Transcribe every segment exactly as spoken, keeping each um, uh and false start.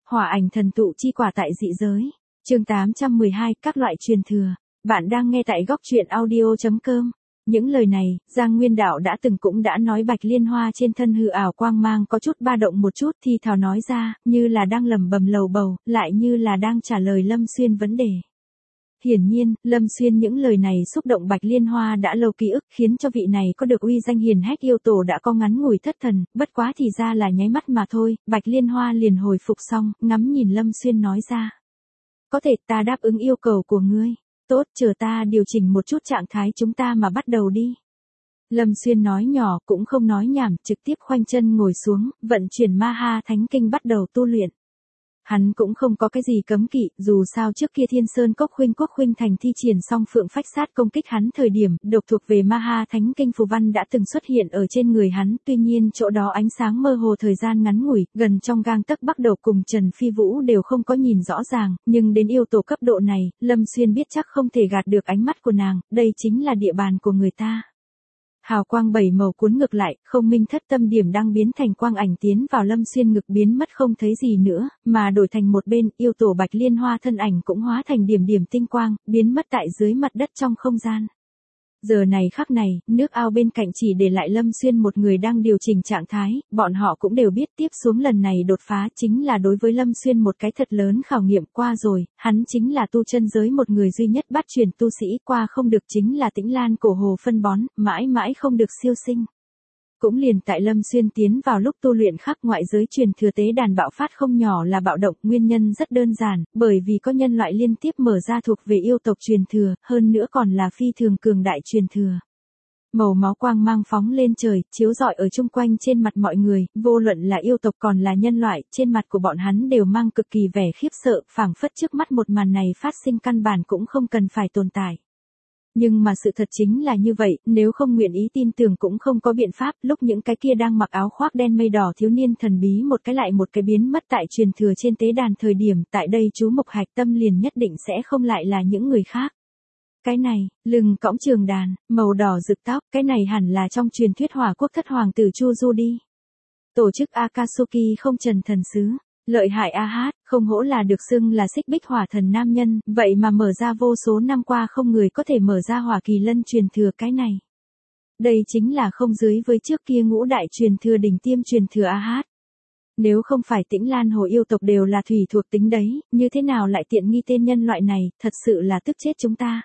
Hỏa ảnh thần tụ chi quả tại dị giới. Chương tám trăm mười hai, các loại truyền thừa. Bạn đang nghe tại góc truyện audio chấm com. Những lời này, Giang Nguyên Đạo đã từng cũng đã nói Bạch Liên Hoa trên thân hư ảo quang mang có chút ba động một chút thì thào nói ra, như là đang lẩm bẩm lầu bầu, lại như là đang trả lời Lâm Xuyên vấn đề. Hiển nhiên, Lâm Xuyên những lời này xúc động Bạch Liên Hoa đã lâu ký ức, khiến cho vị này có được uy danh hiền hách yêu tổ đã có ngắn ngủi thất thần, bất quá thì ra là nháy mắt mà thôi. Bạch Liên Hoa liền hồi phục xong, ngắm nhìn Lâm Xuyên nói ra. Có thể ta đáp ứng yêu cầu của ngươi. Tốt, chờ ta điều chỉnh một chút trạng thái chúng ta mà bắt đầu đi. Lâm Xuyên nói nhỏ cũng không nói nhảm, trực tiếp khoanh chân ngồi xuống, vận chuyển Ma Ha Thánh Kinh bắt đầu tu luyện. Hắn cũng không có cái gì cấm kỵ, dù sao trước kia Thiên Sơn Cốc Khuynh Quốc Khuynh Thành thi triển xong Phượng Phách Sát công kích hắn thời điểm, độc thuộc về Ma Ha Thánh Kinh phù văn đã từng xuất hiện ở trên người hắn, tuy nhiên chỗ đó ánh sáng mơ hồ thời gian ngắn ngủi, gần trong gang tấc bắt đầu cùng Trần Phi Vũ đều không có nhìn rõ ràng, nhưng đến yêu tổ cấp độ này, Lâm Xuyên biết chắc không thể gạt được ánh mắt của nàng, đây chính là địa bàn của người ta. Hào quang bảy màu cuốn ngược lại, không minh thất tâm điểm đang biến thành quang ảnh tiến vào Lâm Xuyên ngực biến mất không thấy gì nữa, mà đổi thành một bên, yêu tổ Bạch Liên Hoa thân ảnh cũng hóa thành điểm điểm tinh quang, biến mất tại dưới mặt đất trong không gian. Giờ này khắc này, nước ao bên cạnh chỉ để lại Lâm Xuyên một người đang điều chỉnh trạng thái, bọn họ cũng đều biết tiếp xuống lần này đột phá chính là đối với Lâm Xuyên một cái thật lớn khảo nghiệm qua rồi, hắn chính là tu chân giới một người duy nhất bắt truyền tu sĩ qua không được chính là Tĩnh Lan cổ hồ phân bón, mãi mãi không được siêu sinh. Cũng liền tại Lâm Xuyên tiến vào lúc tu luyện khắc ngoại giới truyền thừa tế đàn bạo phát không nhỏ là bạo động, nguyên nhân rất đơn giản, bởi vì có nhân loại liên tiếp mở ra thuộc về yêu tộc truyền thừa, hơn nữa còn là phi thường cường đại truyền thừa. Màu máu quang mang phóng lên trời, chiếu rọi ở chung quanh trên mặt mọi người, vô luận là yêu tộc còn là nhân loại, trên mặt của bọn hắn đều mang cực kỳ vẻ khiếp sợ, phảng phất trước mắt một màn này phát sinh căn bản cũng không cần phải tồn tại. Nhưng mà sự thật chính là như vậy, nếu không nguyện ý tin tưởng cũng không có biện pháp, lúc những cái kia đang mặc áo khoác đen mây đỏ thiếu niên thần bí một cái lại một cái biến mất tại truyền thừa trên tế đàn thời điểm, tại đây chú Mộc Hạch Tâm liền nhất định sẽ không lại là những người khác. Cái này, lưng cõng trường đàn, màu đỏ rực tóc, cái này hẳn là trong truyền thuyết Hỏa Quốc thất hoàng tử Chu Du đi. Tổ chức Akatsuki không trần thần sứ. Lợi hại a hát, không hổ là được xưng là xích bích hỏa thần nam nhân, vậy mà mở ra vô số năm qua không người có thể mở ra hỏa kỳ lân truyền thừa cái này. Đây chính là không dưới với trước kia ngũ đại truyền thừa đỉnh tiêm truyền thừa a hát. Nếu không phải Tĩnh Lan hồ yêu tộc đều là thủy thuộc tính đấy, như thế nào lại tiện nghi tên nhân loại này, thật sự là tức chết chúng ta.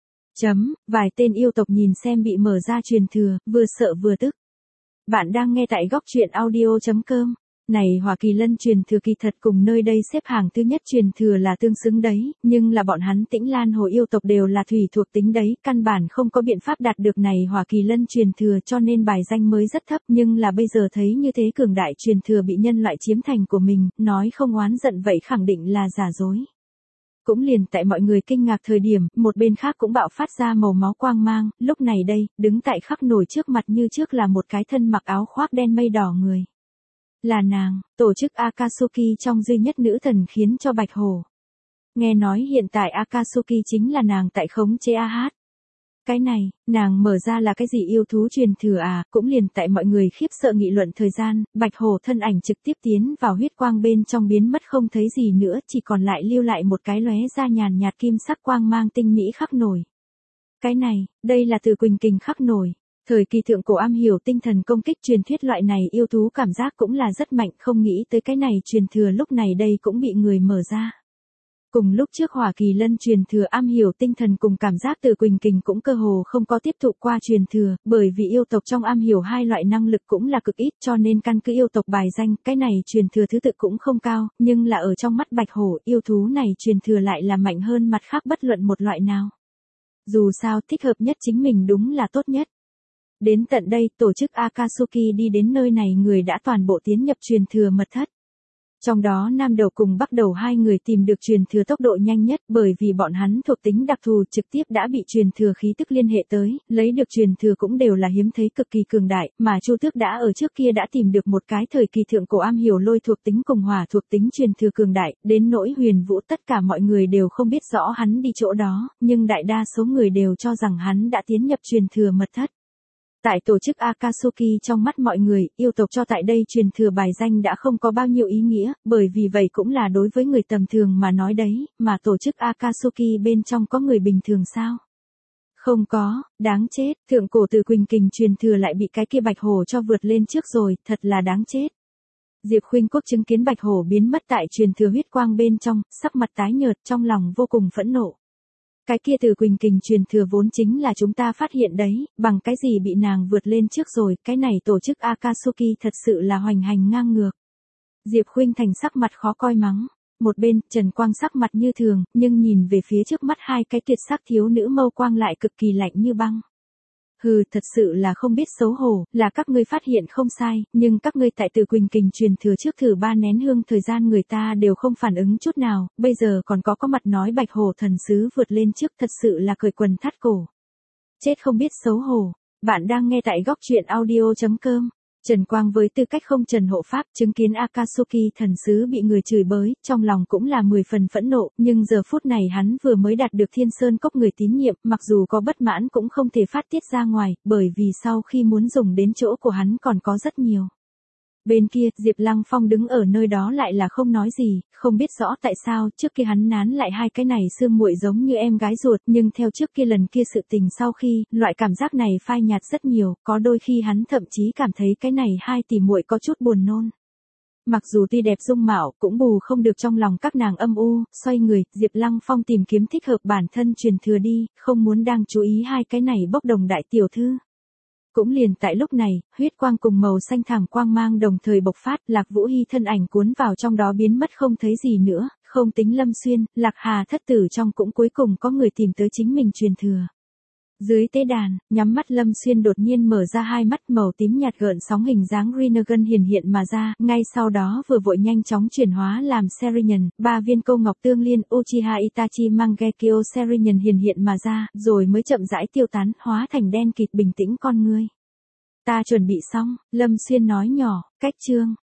Chấm, vài tên yêu tộc nhìn xem bị mở ra truyền thừa, vừa sợ vừa tức. Bạn đang nghe tại góc truyện audio chấm com. Này Hỏa Kỳ Lân truyền thừa kỳ thật cùng nơi đây xếp hàng thứ nhất truyền thừa là tương xứng đấy, nhưng là bọn hắn Tĩnh Lan hồ yêu tộc đều là thủy thuộc tính đấy, căn bản không có biện pháp đạt được này Hỏa Kỳ Lân truyền thừa cho nên bài danh mới rất thấp, nhưng là bây giờ thấy như thế cường đại truyền thừa bị nhân loại chiếm thành của mình, nói không oán giận vậy khẳng định là giả dối. Cũng liền tại mọi người kinh ngạc thời điểm, một bên khác cũng bạo phát ra màu máu quang mang, lúc này đây, đứng tại khắc nổi trước mặt như trước là một cái thân mặc áo khoác đen mây đỏ người. Là nàng, tổ chức Akatsuki trong duy nhất nữ thần khiến cho Bạch Hổ. Nghe nói hiện tại Akatsuki chính là nàng tại khống chế a hát. Cái này, nàng mở ra là cái gì yêu thú truyền thừa à, cũng liền tại mọi người khiếp sợ nghị luận thời gian, Bạch Hổ thân ảnh trực tiếp tiến vào huyết quang bên trong biến mất không thấy gì nữa, chỉ còn lại lưu lại một cái lóe ra nhàn nhạt kim sắc quang mang tinh mỹ khắc nổi. Cái này, đây là từ Quỳnh Kình khắc nổi. Thời kỳ thượng cổ am hiểu tinh thần công kích truyền thuyết loại này yêu thú cảm giác cũng là rất mạnh, không nghĩ tới cái này truyền thừa lúc này đây cũng bị người mở ra. Cùng lúc trước Hỏa Kỳ Lân truyền thừa am hiểu tinh thần cùng cảm giác từ Quỳnh Kình cũng cơ hồ không có tiếp thụ qua truyền thừa, bởi vì yêu tộc trong am hiểu hai loại năng lực cũng là cực ít cho nên căn cứ yêu tộc bài danh, cái này truyền thừa thứ tự cũng không cao, nhưng là ở trong mắt Bạch Hổ, yêu thú này truyền thừa lại là mạnh hơn mặt khác bất luận một loại nào. Dù sao thích hợp nhất chính mình đúng là tốt nhất. Đến tận đây, tổ chức Akatsuki đi đến nơi này người đã toàn bộ tiến nhập truyền thừa mật thất. Trong đó nam đầu cùng bắc đầu hai người tìm được truyền thừa tốc độ nhanh nhất bởi vì bọn hắn thuộc tính đặc thù trực tiếp đã bị truyền thừa khí tức liên hệ tới, lấy được truyền thừa cũng đều là hiếm thấy cực kỳ cường đại, mà Chu Tước đã ở trước kia đã tìm được một cái thời kỳ thượng cổ am hiểu lôi thuộc tính cùng hỏa thuộc tính truyền thừa cường đại, đến nỗi Huyền Vũ tất cả mọi người đều không biết rõ hắn đi chỗ đó, nhưng đại đa số người đều cho rằng hắn đã tiến nhập truyền thừa mật thất. Tại tổ chức Akatsuki trong mắt mọi người, yêu tộc cho tại đây truyền thừa bài danh đã không có bao nhiêu ý nghĩa, bởi vì vậy cũng là đối với người tầm thường mà nói đấy, mà tổ chức Akatsuki bên trong có người bình thường sao? Không có, đáng chết, thượng cổ từ Quỳnh Kình truyền thừa lại bị cái kia bạch hổ cho vượt lên trước rồi, thật là đáng chết. Diệp Khuynh Quốc chứng kiến bạch hổ biến mất tại truyền thừa huyết quang bên trong, sắc mặt tái nhợt trong lòng vô cùng phẫn nộ. Cái kia từ Quỳnh Kình truyền thừa vốn chính là chúng ta phát hiện đấy, bằng cái gì bị nàng vượt lên trước rồi, cái này tổ chức Akatsuki thật sự là hoành hành ngang ngược. Diệp Khuynh Thành sắc mặt khó coi mắng. Một bên, Trần Quang sắc mặt như thường, nhưng nhìn về phía trước mắt hai cái tuyệt sắc thiếu nữ mâu quang lại cực kỳ lạnh như băng. Hừ, thật sự là không biết xấu hổ, là các ngươi phát hiện không sai, nhưng các ngươi tại từ Quỳnh Kình truyền thừa trước thử ba nén hương thời gian người ta đều không phản ứng chút nào, bây giờ còn có có mặt nói bạch hổ thần sứ vượt lên trước, thật sự là cởi quần thắt cổ. Chết không biết xấu hổ. Bạn đang nghe tại góc truyện audio chấm com. Trần Quang với tư cách không trần hộ pháp chứng kiến Akatsuki thần sứ bị người chửi bới, trong lòng cũng là mười phần phẫn nộ, nhưng giờ phút này hắn vừa mới đạt được Thiên Sơn Cốc người tín nhiệm, mặc dù có bất mãn cũng không thể phát tiết ra ngoài, bởi vì sau khi muốn dùng đến chỗ của hắn còn có rất nhiều. Bên kia, Diệp Lăng Phong đứng ở nơi đó lại là không nói gì, không biết rõ tại sao, trước kia hắn nán lại hai cái này xương muội giống như em gái ruột, nhưng theo trước kia lần kia sự tình sau khi, loại cảm giác này phai nhạt rất nhiều, có đôi khi hắn thậm chí cảm thấy cái này hai tỷ muội có chút buồn nôn. Mặc dù tuy đẹp dung mạo, cũng bù không được trong lòng các nàng âm u, xoay người, Diệp Lăng Phong tìm kiếm thích hợp bản thân truyền thừa đi, không muốn đang chú ý hai cái này bốc đồng đại tiểu thư. Cũng liền tại lúc này, huyết quang cùng màu xanh thảm quang mang đồng thời bộc phát, Lạc Vũ Hy thân ảnh cuốn vào trong đó biến mất không thấy gì nữa, không tính Lâm Xuyên, Lạc Hà thất tử trong cũng cuối cùng có người tìm tới chính mình truyền thừa. Dưới tế đàn, nhắm mắt Lâm Xuyên đột nhiên mở ra hai mắt màu tím nhạt gợn sóng hình dáng Rinnegan hiển hiện mà ra, ngay sau đó vừa vội nhanh chóng chuyển hóa làm Serian, ba viên câu ngọc tương liên Uchiha Itachi Mangekyo Serian hiển hiện mà ra, rồi mới chậm rãi tiêu tán, hóa thành đen kịt bình tĩnh con ngươi. Ta chuẩn bị xong, Lâm Xuyên nói nhỏ, cách chương.